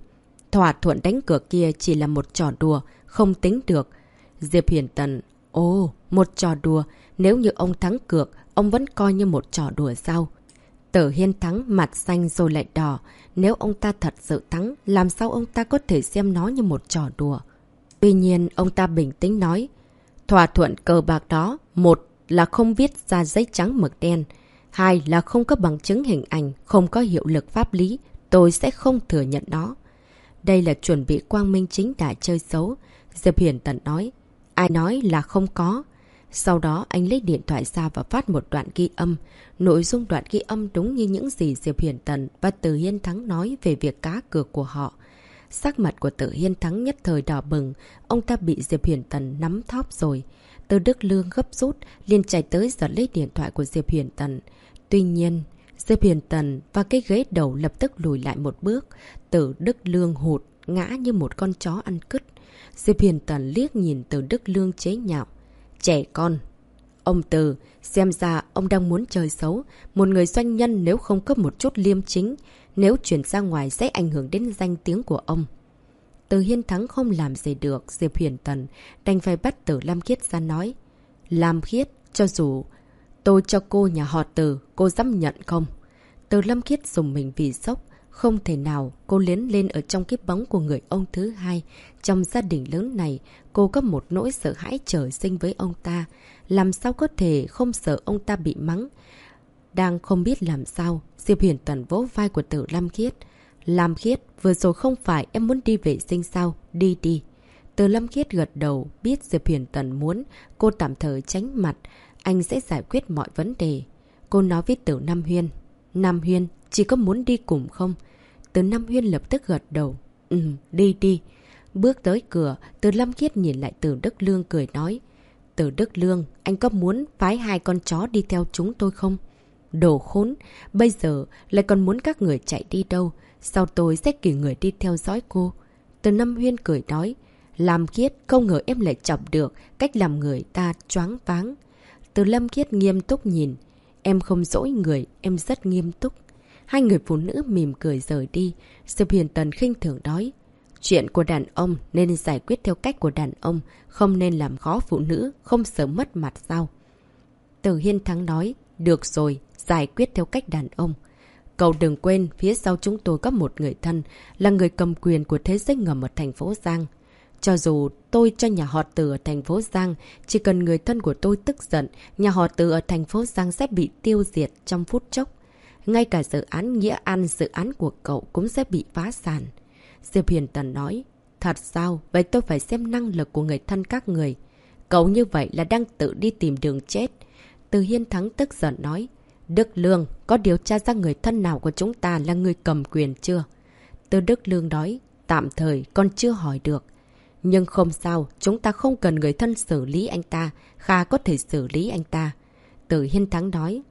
thỏa thuận đánh cược kia chỉ là một trò đùa, không tính được. Diệp Huyền Tần, ồ, một trò đùa, nếu như ông thắng cược, ông vẫn coi như một trò đùa sao? Từ Hiên Thắng mặt xanh rồi lại đỏ, nếu ông ta thật sự thắng, làm sao ông ta có thể xem nó như một trò đùa? Tuy nhiên, ông ta bình tĩnh nói, thỏa thuận cờ bạc đó, một là không viết ra giấy trắng mực đen, hai là không có bằng chứng hình ảnh, không có hiệu lực pháp lý, tôi sẽ không thừa nhận nó. Đây là chuẩn bị quang minh chính đại chơi xấu. Diệp Huyền Tần nói, ai nói là không có. Sau đó anh lấy điện thoại ra và phát một đoạn ghi âm. Nội dung đoạn ghi âm đúng như những gì Diệp Huyền Tần và Từ Hiên Thắng nói về việc cá cược của họ. Sắc mặt của Từ Hiên Thắng nhất thời đỏ bừng, ông ta bị Diệp Huyền Tần nắm thóp rồi. Từ Đức Lương gấp rút, liền chạy tới giật lấy điện thoại của Diệp Huyền Tần. Tuy nhiên, Diệp Huyền Tần và cái ghế đầu lập tức lùi lại một bước. Từ Đức Lương hụt, ngã như một con chó ăn cứt. Diệp Huyền Tần liếc nhìn Từ Đức Lương chế nhạo. Trẻ con. Ông Từ, xem ra ông đang muốn chơi xấu. Một người doanh nhân nếu không có một chút liêm chính, nếu chuyển ra ngoài sẽ ảnh hưởng đến danh tiếng của ông. Từ Hiên Thắng không làm gì được, Diệp Huyền Tần đành phải bắt Từ Lam Khiết ra nói. Lam Khiết, cho dù tôi cho cô nhà họ Từ, cô dám nhận không? Từ Lam Khiết dùng mình vì sốc. Không thể nào cô lén lên ở trong cái bóng của người ông thứ hai. Trong gia đình lớn này, cô có một nỗi sợ hãi trời sinh với ông ta. Làm sao có thể không sợ ông ta bị mắng? Đang không biết làm sao, Diệp Huyền Tần vỗ vai của Từ Lam Khiết. Lam Khiết, vừa rồi không phải em muốn đi vệ sinh sao? Đi đi. Từ Lam Khiết gật đầu, biết Diệp Huyền Tần muốn, cô tạm thời tránh mặt. Anh sẽ giải quyết mọi vấn đề. Cô nói với Từ Nam Huyên. Nam Huyên, chỉ có muốn đi cùng không? Từ Nam Huyên lập tức gật đầu. Đi đi. Bước tới cửa, Từ Lam Khiết nhìn lại Từ Đức Lương cười nói. Từ Đức Lương, anh có muốn phái 2 con chó đi theo chúng tôi không? Đồ khốn, bây giờ lại còn muốn các người chạy đi đâu? Sao tôi sẽ cử người đi theo dõi cô? Từ Nam Huyên cười nói. Lam Khiết, không ngờ em lại chọc được cách làm người ta choáng váng. Từ Lam Khiết nghiêm túc nhìn. Em không dỗi người, em rất nghiêm túc. Hai người phụ nữ mỉm cười rời đi. Diệp Huyền Tần khinh thường nói. Chuyện của đàn ông nên giải quyết theo cách của đàn ông, không nên làm khó phụ nữ, không sợ mất mặt sao? Từ Hiên Thắng nói. Được rồi, giải quyết theo cách đàn ông. Cậu đừng quên, phía sau chúng tôi có một người thân, là người cầm quyền của thế giới ngầm ở thành phố Giang. Cho dù tôi cho nhà họ Từ ở thành phố Giang, chỉ cần người thân của tôi tức giận, nhà họ Từ ở thành phố Giang sẽ bị tiêu diệt trong phút chốc. Ngay cả dự án Nghĩa An, dự án của cậu cũng sẽ bị phá sản. Diệp Huyền Tần nói. Thật sao? Vậy tôi phải xem năng lực của người thân các người. Cậu như vậy là đang tự đi tìm đường chết. Từ Hiên Thắng tức giận nói. Đức Lương, có điều tra ra người thân nào của chúng ta là người cầm quyền chưa? Từ Đức Lương nói. Tạm thời con chưa hỏi được. Nhưng không sao, chúng ta không cần người thân xử lý anh ta. Kha có thể xử lý anh ta. Từ Hiên Thắng nói.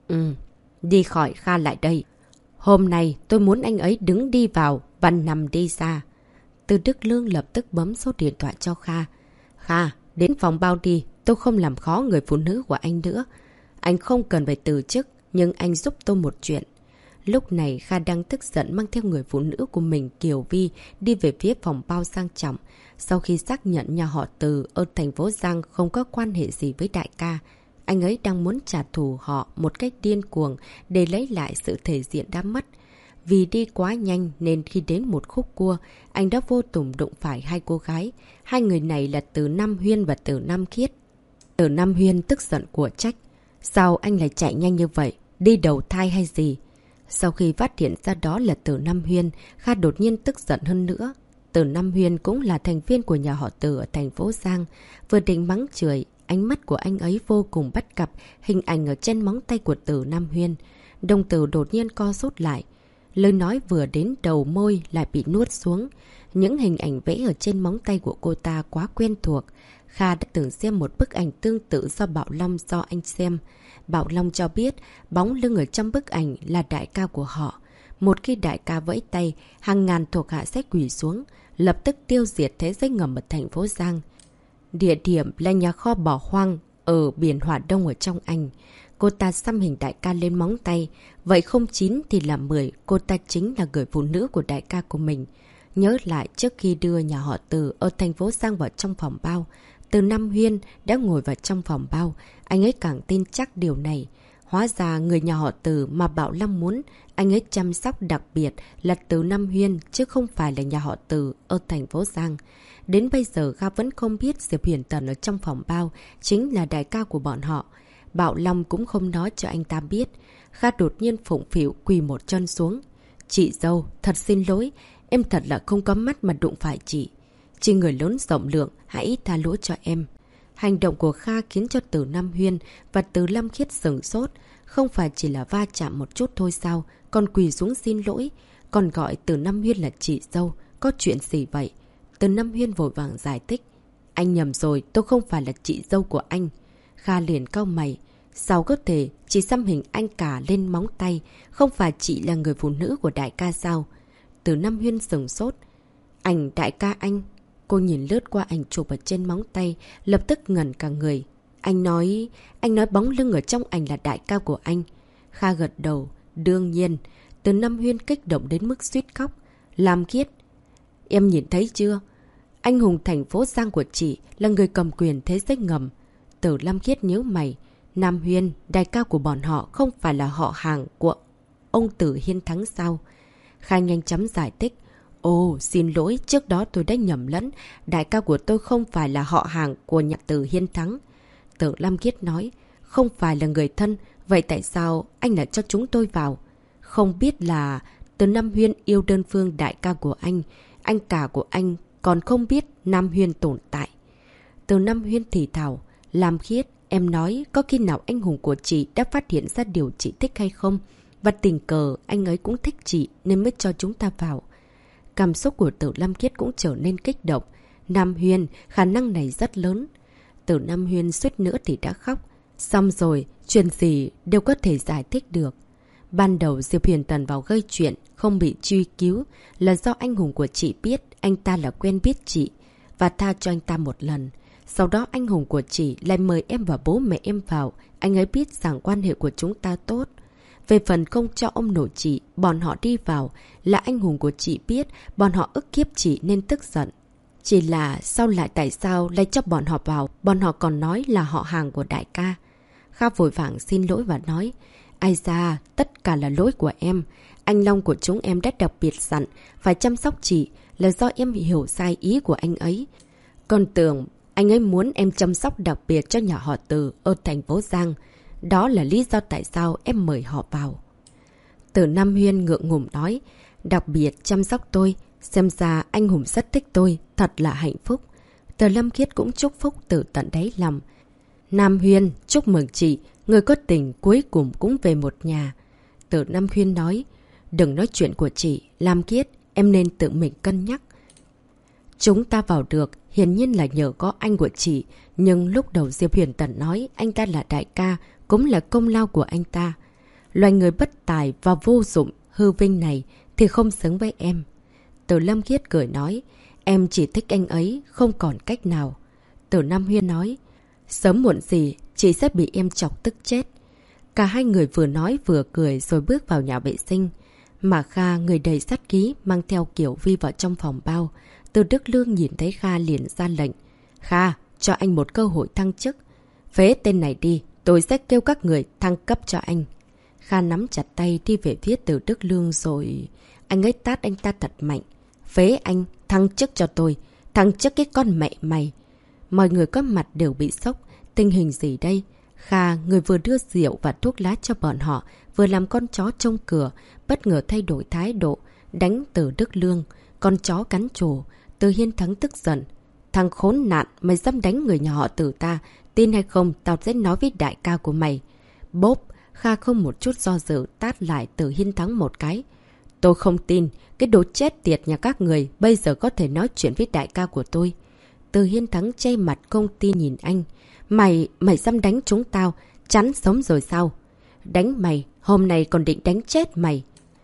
Đi khỏi Kha lại đây. Hôm nay tôi muốn anh ấy đứng đi vào và nằm đi ra. Từ Đức Lương lập tức bấm số điện thoại cho Kha. Kha, đến phòng bao đi. Tôi không làm khó người phụ nữ của anh nữa. Anh không cần phải từ chức, nhưng anh giúp tôi một chuyện. Lúc này Kha đang tức giận mang theo người phụ nữ của mình Kiều Vi đi về phía phòng bao sang trọng. Sau khi xác nhận nhà họ Từ ở thành phố Giang không có quan hệ gì với đại ca, anh ấy đang muốn trả thù họ một cách điên cuồng để lấy lại sự thể diện đã mất. Vì đi quá nhanh nên khi đến một khúc cua, anh đã vô tình đụng phải 2 cô gái. 2 người này là Từ Nam Huyên và Từ Nam Khiết. Từ Nam Huyên tức giận của trách. Sao anh lại chạy nhanh như vậy? Đi đầu thai hay gì? Sau khi phát hiện ra đó là Từ Nam Huyên, Kha đột nhiên tức giận hơn nữa. Từ Nam Huyên cũng là thành viên của nhà họ Từ ở thành phố Giang. Vừa định mắng chửi, ánh mắt của anh ấy vô cùng bắt gặp hình ảnh ở trên móng tay của Từ Nam Huyên. Đồng tử đột nhiên co rút lại. Lời nói vừa đến đầu môi lại bị nuốt xuống. Những hình ảnh vẽ ở trên móng tay của cô ta quá quen thuộc. Kha đã từng xem một bức ảnh tương tự do Bảo Long do anh xem. Bảo Long cho biết bóng lưng ở trong bức ảnh là đại ca của họ. Một khi đại ca vẫy tay, hàng ngàn thuộc hạ sẽ quỳ xuống, lập tức tiêu diệt thế giới ngầm ở thành phố Giang. Địa điểm là nhà kho bỏ hoang ở biển Hòa Đông ở trong Anh. Cô ta xăm hình đại ca lên móng tay. Vậy không 9 thì là 10, cô ta chính là người phụ nữ của đại ca của mình. Nhớ lại trước khi đưa nhà họ Từ ở thành phố Giang vào trong phòng bao, Từ Nam Huyên đã ngồi vào trong phòng bao. Anh ấy càng tin chắc điều này. Hóa ra người nhà họ Từ mà Bảo Long muốn anh ấy chăm sóc đặc biệt là Từ Nam Huyên, chứ không phải là nhà họ Từ ở thành phố Giang. Đến bây giờ Kha vẫn không biết Diệp Huyền Tần ở trong phòng bao chính là đại ca của bọn họ. Bảo Long cũng không nói cho anh ta biết. Kha đột nhiên phụng phịu quỳ một chân xuống. Chị dâu, thật xin lỗi. Em thật là không có mắt mà đụng phải chị. Chị người lớn rộng lượng, hãy tha lỗi cho em. Hành động của Kha khiến cho Từ Nam Huyên và Từ Lam Khiết sửng sốt. Không phải chỉ là va chạm một chút thôi sao, còn quỳ xuống xin lỗi. Còn gọi Từ Nam Huyên là chị dâu. Có chuyện gì vậy? Từ Nam Huyên vội vàng giải thích. Anh nhầm rồi, tôi không phải là chị dâu của anh. Kha liền cau mày. Sao có thể chỉ xăm hình anh cả lên móng tay? Không phải chị là người phụ nữ của đại ca sao? Từ Nam Huyên sửng sốt. Ảnh đại ca anh. Cô nhìn lướt qua ảnh chụp ở trên móng tay, lập tức ngẩn cả người. Anh nói bóng lưng ở trong ảnh là đại ca của anh. Kha gật đầu. Đương nhiên. Từ Nam Huyên kích động đến mức suýt khóc. Lam Khiết, em nhìn thấy chưa? Anh hùng thành phố Giang của chị là người cầm quyền thế giới ngầm. Từ Lam Khiết nhíu mày. Nam Huyên, đại ca của bọn họ không phải là họ hàng của ông Từ Hiên Thắng sao? Kha nhanh chóng giải thích. Ồ, xin lỗi, trước đó tôi đã nhầm lẫn. Đại ca của tôi không phải là họ hàng của nhà Từ Hiên Thắng. Từ Lam Khiết nói. Không phải là người thân. Vậy tại sao anh lại cho chúng tôi vào? Không biết là Từ Nam Huyên yêu đơn phương đại ca của anh cả của anh còn không biết Nam Huyên tồn tại. Từ Nam Huyên thì thào. Lam Khiết, em nói có khi nào anh hùng của chị đã phát hiện ra điều chị thích hay không? Và tình cờ anh ấy cũng thích chị nên mới cho chúng ta vào. Cảm xúc của Từ Lam Khiết cũng trở nên kích động. Nam Huyên, khả năng này rất lớn. Từ Nam Huyên suýt nữa thì đã khóc. Xong rồi, chuyện gì đều có thể giải thích được. Ban đầu Diệp Huyền Tần vào gây chuyện, không bị truy cứu là do anh hùng của chị biết anh ta là quen biết chị và tha cho anh ta một lần. Sau đó anh hùng của chị lại mời em và bố mẹ em vào. Anh ấy biết rằng quan hệ của chúng ta tốt. Về phần không cho ông nội chị, bọn họ đi vào là anh hùng của chị biết bọn họ ức hiếp chị nên tức giận. Chỉ là sau lại tại sao lại cho bọn họ vào, bọn họ còn nói là họ hàng của đại ca. Kha vội vàng xin lỗi và nói. Ai da, tất cả là lỗi của em. Anh Long của chúng em đã đặc biệt dặn phải chăm sóc chị là do em hiểu sai ý của anh ấy. Còn tưởng anh ấy muốn em chăm sóc đặc biệt cho nhà họ Từ ở thành phố Giang. Đó là lý do tại sao em mời họ vào. Từ Nam Huyên ngượng ngùng nói. Đặc biệt chăm sóc tôi. Xem ra anh hùng rất thích tôi. Thật là hạnh phúc. Từ Lâm Khiết cũng chúc phúc từ tận đáy lòng. Nam Huyên, chúc mừng chị. Người có tình cuối cùng cũng về một nhà. Từ Nam Huyên nói. Đừng nói chuyện của chị. Lam Khiết, em nên tự mình cân nhắc. Chúng ta vào được, hiển nhiên là nhờ có anh của chị. Nhưng lúc đầu Diệp Huyền Tần nói anh ta là đại ca, cũng là công lao của anh ta. Loài người bất tài và vô dụng, hư vinh này thì không xứng với em. Từ Lâm Khiết cười nói, em chỉ thích anh ấy, không còn cách nào. Từ Nam Huyên nói, sớm muộn gì, chị sẽ bị em chọc tức chết. Cả hai người vừa nói vừa cười rồi bước vào nhà vệ sinh. Mà Kha, người đầy sát khí, mang theo Kiều Vi vào trong phòng bao. Từ Đức Lương nhìn thấy Kha liền ra lệnh. Kha, cho anh một cơ hội thăng chức. Phế tên này đi, tôi sẽ kêu các người thăng cấp cho anh. Kha nắm chặt tay đi về phía Từ Đức Lương rồi. Anh ấy tát anh ta thật mạnh. Phế anh, thăng chức cho tôi. Thăng chức cái con mẹ mày. Mọi người có mặt đều bị sốc. Tình hình gì đây? Kha, người vừa đưa rượu và thuốc lá cho bọn họ, vừa làm con chó trông cửa, bất ngờ thay đổi thái độ, đánh Từ Đức Lương. Con chó cắn trồ. Từ Hiên Thắng tức giận. Thằng khốn nạn, mày dám đánh người nhà họ Từ ta. Tin hay không, tao sẽ nói với đại ca của mày. Bốp, Kha không một chút do dự tát lại Từ Hiên Thắng một cái. Tôi không tin, cái đồ chết tiệt nhà các người bây giờ có thể nói chuyện với đại ca của tôi. Từ Hiên Thắng che mặt không tin nhìn anh. Mày dám đánh chúng tao, chắn sống rồi sao? Đánh mày, hôm nay còn định đánh chết mày.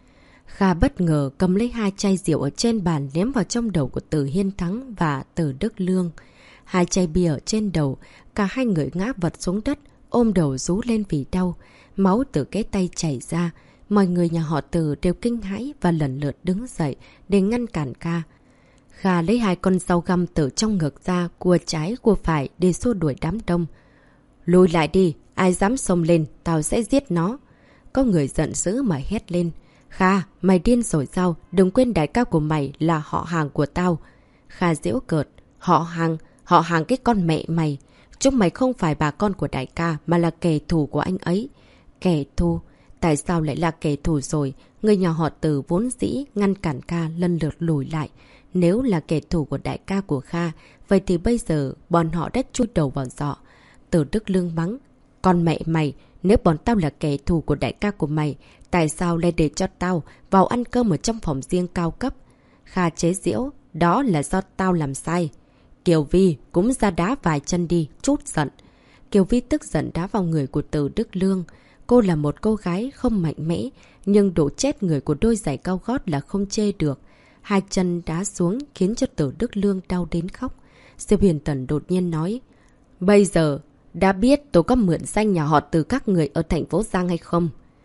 Kha bất ngờ cầm lấy hai chai rượu ở trên bàn ném vào trong đầu của Từ Hiên Thắng và Từ Đức Lương. Hai chai bia ở trên đầu, cả hai người ngã vật xuống đất, ôm đầu rú lên vì đau. Máu từ cái tay chảy ra. Mọi người nhà họ Từ đều kinh hãi và lần lượt đứng dậy để ngăn cản Kha. Kha lấy hai con dao găm từ trong ngực ra, cua trái cua phải để xua đuổi đám đông. Lùi lại đi, ai dám xông lên, tao sẽ giết nó. Có người giận dữ mà hét lên. Kha, mày điên rồi sao? Đừng quên đại ca của mày là họ hàng của tao. Kha giễu cợt. Họ hàng cái con mẹ mày. Chúng mày không phải bà con của đại ca mà là kẻ thù của anh ấy. Kẻ thù? Tại sao lại là kẻ thù rồi? Người nhà họ Từ vốn dĩ ngăn cản Kha lần lượt lùi lại. Nếu là kẻ thù của đại ca của Kha, vậy thì bây giờ bọn họ đã chui đầu vào giọ. Từ Đức Lương mắng. Con mẹ mày, nếu bọn tao là kẻ thù của đại ca của mày, tại sao lại để cho tao vào ăn cơm ở trong phòng riêng cao cấp? Kha chế giễu, đó là do tao làm sai. Kiều Vi cũng ra đá vài chân đi, chút giận. Kiều Vi tức giận đá vào người của Từ Đức Lương. Cô là một cô gái không mạnh mẽ, nhưng độ chết người của đôi giày cao gót là không chê được. Hai chân đá xuống khiến cho Từ Đức Lương đau đến khóc. Diệp Huyền Tần đột nhiên nói. Bây giờ, đã biết tôi có mượn danh nhà họ Từ các người ở thành phố Giang hay không?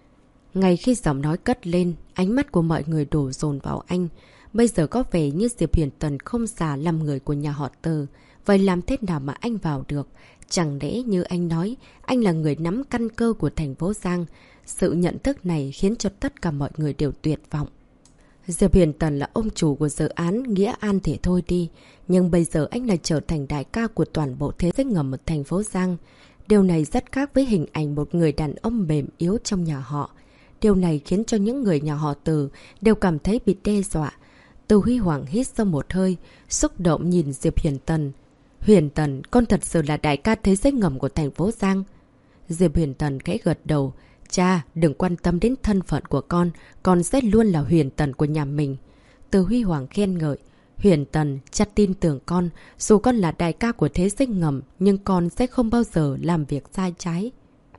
Ngay khi giọng nói cất lên, ánh mắt của mọi người đổ dồn vào anh. Bây giờ có vẻ như Diệp Huyền Tần không giả làm người của nhà họ Từ. Vậy làm thế nào mà anh vào được? Chẳng lẽ như anh nói, anh là người nắm căn cơ của thành phố Giang. Sự nhận thức này khiến cho tất cả mọi người đều tuyệt vọng. Diệp Huyền Tần là ông chủ của dự án Nghĩa An thì thôi đi. Nhưng bây giờ anh lại trở thành đại ca của toàn bộ thế giới ngầm ở thành phố Giang. Điều này rất khác với hình ảnh một người đàn ông mềm yếu trong nhà họ. Điều này khiến cho những người nhà họ Từ đều cảm thấy bị đe dọa. Từ Huy Hoàng hít sâu một hơi, xúc động nhìn Diệp Huyền Tần. Huyền Tần, con thật sự là đại ca thế giới ngầm của thành phố Giang. Diệp Huyền Tần khẽ gật đầu. Cha, đừng quan tâm đến thân phận của con sẽ luôn là Huyền Tần của nhà mình. Từ Huy Hoàng khen ngợi. Huyền Tần, cha tin tưởng con, dù con là đại ca của thế giới ngầm, nhưng con sẽ không bao giờ làm việc sai trái.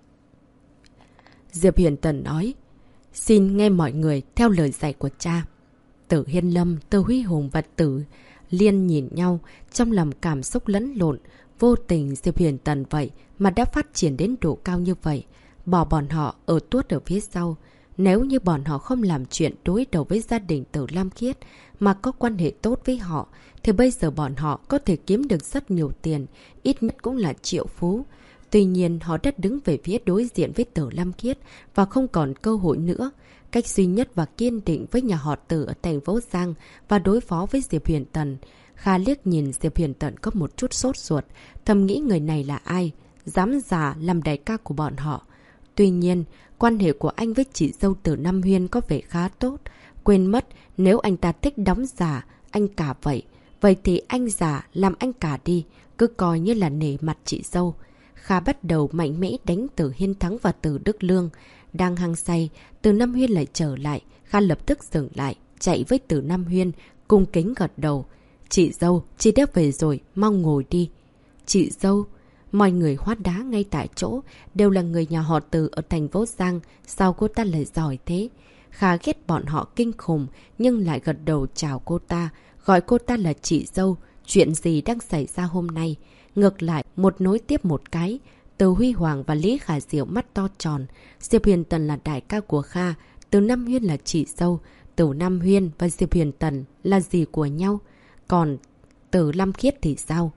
Diệp Huyền Tần nói, xin nghe mọi người theo lời dạy của cha. Tử Hiên Lâm, Từ Huy Hùng và Tử Liên nhìn nhau, trong lòng cảm xúc lẫn lộn. Vô tình Diệp Huyền Tần vậy mà đã phát triển đến độ cao như vậy. Bỏ bọn họ ở tuốt ở phía sau. Nếu như bọn họ không làm chuyện đối đầu với gia đình Tử Lam Khiết mà có quan hệ tốt với họ, thì bây giờ bọn họ có thể kiếm được rất nhiều tiền, ít nhất cũng là triệu phú. Tuy nhiên họ đã đứng về phía đối diện với Tử Lam Khiết và không còn cơ hội nữa. Cách duy nhất và kiên định với nhà họ Tử ở thành phố Giang và đối phó với Diệp Huyền Tần. Kha liếc nhìn Diệp Huyền Tần có một chút sốt ruột, thầm nghĩ người này là ai, dám giả làm đại ca của bọn họ. Tuy nhiên, quan hệ của anh với chị dâu Tử Nam Huyên có vẻ khá tốt. Quên mất, nếu anh ta thích đóng giả, anh cả vậy. Vậy thì anh giả, làm anh cả đi, cứ coi như là nể mặt chị dâu. Kha bắt đầu mạnh mẽ đánh Tử Hiên Thắng và Tử Đức Lương. Đang hăng say, Tử Nam Huyên lại trở lại. Kha lập tức dừng lại, chạy với Tử Nam Huyên, cung kính gật đầu. Chị dâu, chị đã về rồi, mau ngồi đi. Chị dâu, mọi người hóa đá ngay tại chỗ, đều là người nhà họ Từ ở thành phố Giang, sao cô ta lại giỏi thế? Kha ghét bọn họ kinh khủng, nhưng lại gật đầu chào cô ta, gọi cô ta là chị dâu. Chuyện gì đang xảy ra hôm nay? Ngược lại, một nối tiếp một cái. Từ Huy Hoàng và Lý Khả Diệu mắt to tròn. Diệp Huyền Tần là đại ca của Kha, Từ Nam Huyên là chị dâu. Từ Nam Huyên và Diệp Huyền Tần là gì của nhau? Còn Từ Lam Khiết thì sao?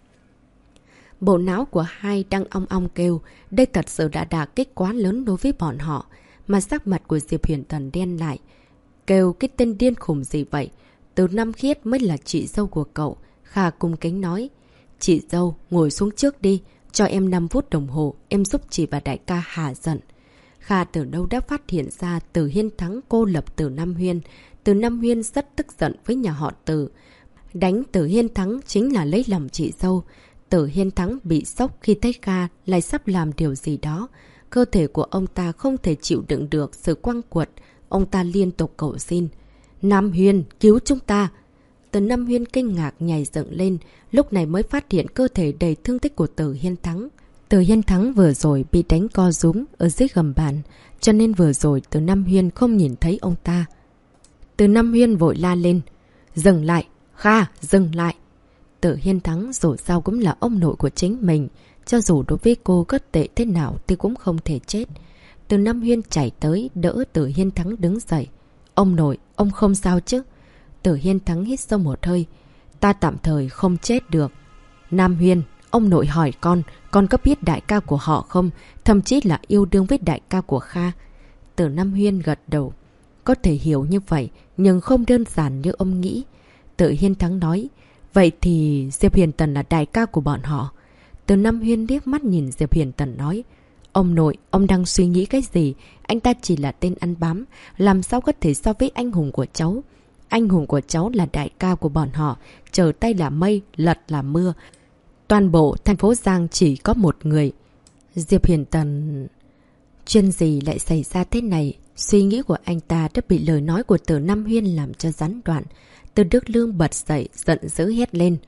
Bộ não của hai đang ong ong kêu. Đây thật sự đã đả kích quá lớn đối với bọn họ. Mà sắc mặt của Diệp Huyền Tần đen lại. Kêu cái tên điên khủng gì vậy? Từ Nam Khiết mới là chị dâu của cậu. Kha cung kính nói. Chị dâu, ngồi xuống trước đi. Cho em 5 phút đồng hồ. Em giúp chị và đại ca hạ giận. Kha từ đâu đã phát hiện ra Từ Hiên Thắng cô lập Từ Nam Huyên. Từ Nam Huyên rất tức giận với nhà họ Từ. Đánh Từ Hiên Thắng chính là lấy lòng chị dâu. Từ Hiên Thắng bị sốc khi thấy Kha lại sắp làm điều gì đó. Cơ thể của ông ta không thể chịu đựng được sự quăng quật. Ông ta liên tục cầu xin. Nam Huyên, cứu chúng ta! Từ Nam Huyên kinh ngạc nhảy dựng lên, lúc này mới phát hiện cơ thể đầy thương tích của Từ Hiên Thắng. Từ Hiên Thắng vừa rồi bị đánh co rúm ở dưới gầm bàn, cho nên vừa rồi Từ Nam Huyên không nhìn thấy ông ta. Từ Nam Huyên vội la lên. Dừng lại! Kha, dừng lại! Từ Hiên Thắng dù sao cũng là ông nội của chính mình. Cho dù đối với cô có tệ thế nào thì cũng không thể chết. Từ Nam Huyên chạy tới đỡ Từ Hiên Thắng đứng dậy. Ông nội, ông không sao chứ? Từ Hiên Thắng hít sâu một hơi. Ta tạm thời không chết được. Nam Huyên, ông nội hỏi con có biết đại ca của họ không? Thậm chí là yêu đương với đại ca của Kha. Từ Nam Huyên gật đầu. Có thể hiểu như vậy, nhưng không đơn giản như ông nghĩ. Từ Hiên Thắng nói. Vậy thì Diệp Huyền Tần là đại ca của bọn họ. Từ Nam Huyên liếc mắt nhìn Diệp Huyền Tần nói. Ông nội, ông đang suy nghĩ cái gì? Anh ta chỉ là tên ăn bám. Làm sao có thể so với anh hùng của cháu? Anh hùng của cháu là đại ca của bọn họ. Trở tay là mây, lật là mưa. Toàn bộ thành phố Giang chỉ có một người. Diệp Huyền Tần... Chuyện gì lại xảy ra thế này? Suy nghĩ của anh ta đã bị lời nói của Từ Nam Huyên làm cho gián đoạn. Từ Đức Lương bật dậy, giận dữ hét lên.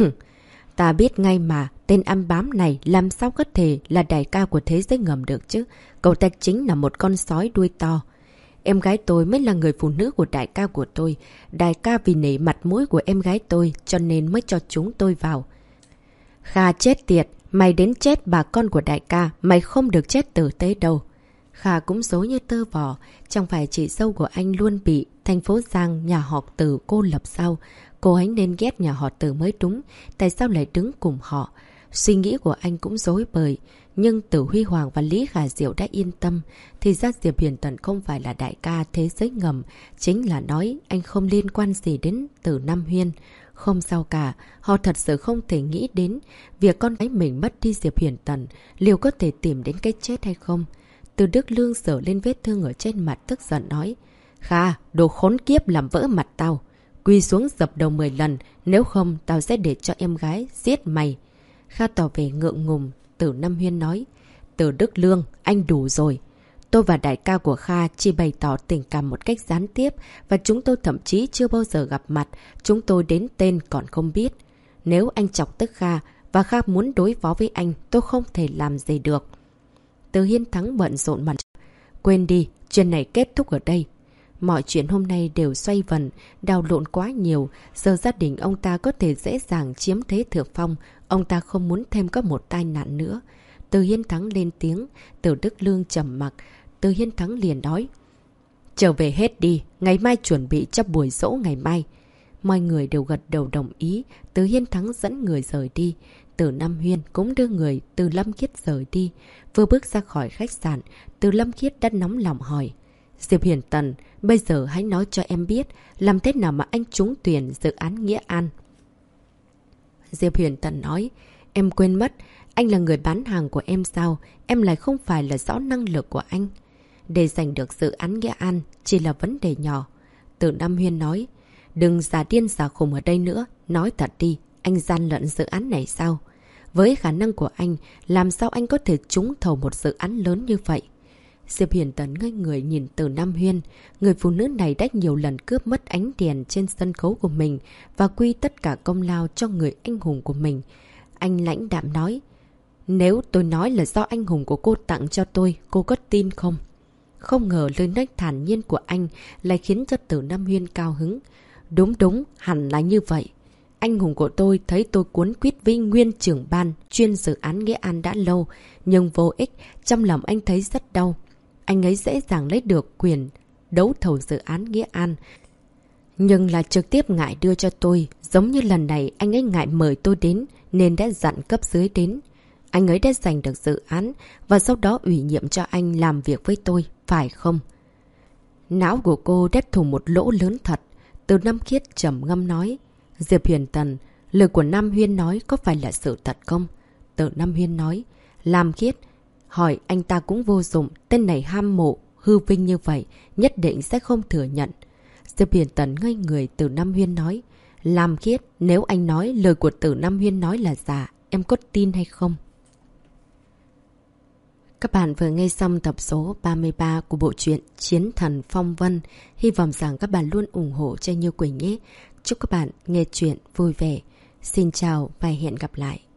Ta biết ngay mà, tên ăn bám này làm sao có thể là đại ca của thế giới ngầm được chứ. Cậu ta chính là một con sói đuôi to. Em gái tôi mới là người phụ nữ của đại ca của tôi. Đại ca vì nể mặt mũi của em gái tôi cho nên mới cho chúng tôi vào. Kha chết tiệt, mày đến chết bà con của đại ca, mày không được chết tử tế đâu. Kha cũng dối như tơ vò, chẳng phải chị dâu của anh luôn bị thành phố Giang nhà họ Từ cô lập sao? Cô ấy nên ghét nhà họ Từ mới đúng, tại sao lại đứng cùng họ? Suy nghĩ của anh cũng rối bời. Nhưng Tử Huy Hoàng và Lý Khả Diệu đã yên tâm. Thì ra Diệp Huyền Tần không phải là đại ca thế giới ngầm. Chính là nói anh không liên quan gì đến Tử Nam Huyên. Không sao cả, họ thật sự không thể nghĩ đến việc con gái mình mất đi Diệp Huyền Tần liệu có thể tìm đến cái chết hay không. Từ Đức Lương sờ lên vết thương ở trên mặt tức giận nói. Kha, đồ khốn kiếp làm vỡ mặt tao. Quỳ xuống dập đầu 10 lần, nếu không tao sẽ để cho em gái giết mày. Kha tỏ vẻ ngượng ngùng. Tử Nam Huyên nói. Từ Đức Lương, anh đủ rồi. Tôi và đại ca của Kha chỉ bày tỏ tình cảm một cách gián tiếp và chúng tôi thậm chí chưa bao giờ gặp mặt. Chúng tôi đến tên còn không biết. Nếu anh chọc tức Kha và Kha muốn đối phó với anh, tôi không thể làm gì được. Từ Hiên Thắng bận rộn mặt. Quên đi, chuyện này kết thúc ở đây. Mọi chuyện hôm nay đều xoay vần, đào lộn quá nhiều. Giờ gia đình ông ta có thể dễ dàng chiếm thế thượng phong. Ông ta không muốn thêm có một tai nạn nữa. Từ Hiên Thắng lên tiếng, Từ Đức Lương trầm mặc. Từ Hiên Thắng liền nói. Trở về hết đi, ngày mai chuẩn bị cho buổi dỗ ngày mai. Mọi người đều gật đầu đồng ý. Từ Hiên Thắng dẫn người rời đi. Từ Nam Huyên cũng đưa người Từ Lâm Khiết rời đi. Vừa bước ra khỏi khách sạn, Từ Lâm Khiết đã nóng lòng hỏi. Diệp Huyền Tần, bây giờ hãy nói cho em biết, làm thế nào mà anh trúng tuyển dự án Nghĩa An? Diệp Huyền Tần nói. Em quên mất, anh là người bán hàng của em sao? Em lại không phải là rõ năng lực của anh. Để giành được dự án Nghĩa An chỉ là vấn đề nhỏ. Từ Nam Huyên nói. Đừng giả điên giả khùng ở đây nữa. Nói thật đi, anh gian lận dự án này sao? Với khả năng của anh, làm sao anh có thể trúng thầu một dự án lớn như vậy? Diệp Huyền Tần ngây người nhìn Từ Nam Huyên. Người phụ nữ này đã nhiều lần cướp mất ánh đèn trên sân khấu của mình và quy tất cả công lao cho người anh hùng của mình. Anh lãnh đạm nói. Nếu tôi nói là do anh hùng của cô tặng cho tôi, cô có tin không? Không ngờ lời nói thản nhiên của anh lại khiến cho Từ Nam Huyên cao hứng. Đúng, hẳn là như vậy. Anh hùng của tôi thấy tôi cuốn quýt với nguyên trưởng ban chuyên dự án Nghĩa An đã lâu, nhưng vô ích, trong lòng anh thấy rất đau. Anh ấy dễ dàng lấy được quyền đấu thầu dự án Nghĩa An, nhưng là trực tiếp ngại đưa cho tôi. Giống như lần này anh ấy ngại mời tôi đến nên đã dặn cấp dưới đến. Anh ấy đã giành được dự án và sau đó ủy nhiệm cho anh làm việc với tôi, phải không? Não của cô đã thủng một lỗ lớn thật. Từ Nam Khiết trầm ngâm nói. Diệp Huyền Tần, lời của Nam Huyên nói có phải là sự thật không? Từ Nam Huyên nói. Lam Khiết, hỏi anh ta cũng vô dụng. Tên này ham mộ, hư vinh như vậy, nhất định sẽ không thừa nhận. Diệp Huyền Tần ngây người. Từ Nam Huyên nói. Lam Khiết, nếu anh nói lời của Từ Nam Huyên nói là giả, em có tin hay không? Các bạn vừa nghe xong tập số 33 của bộ truyện Chiến Thần Phong Vân. Hy vọng rằng các bạn luôn ủng hộ cho Như Quỳnh nhé. Chúc các bạn nghe chuyện vui vẻ. Xin chào và hẹn gặp lại.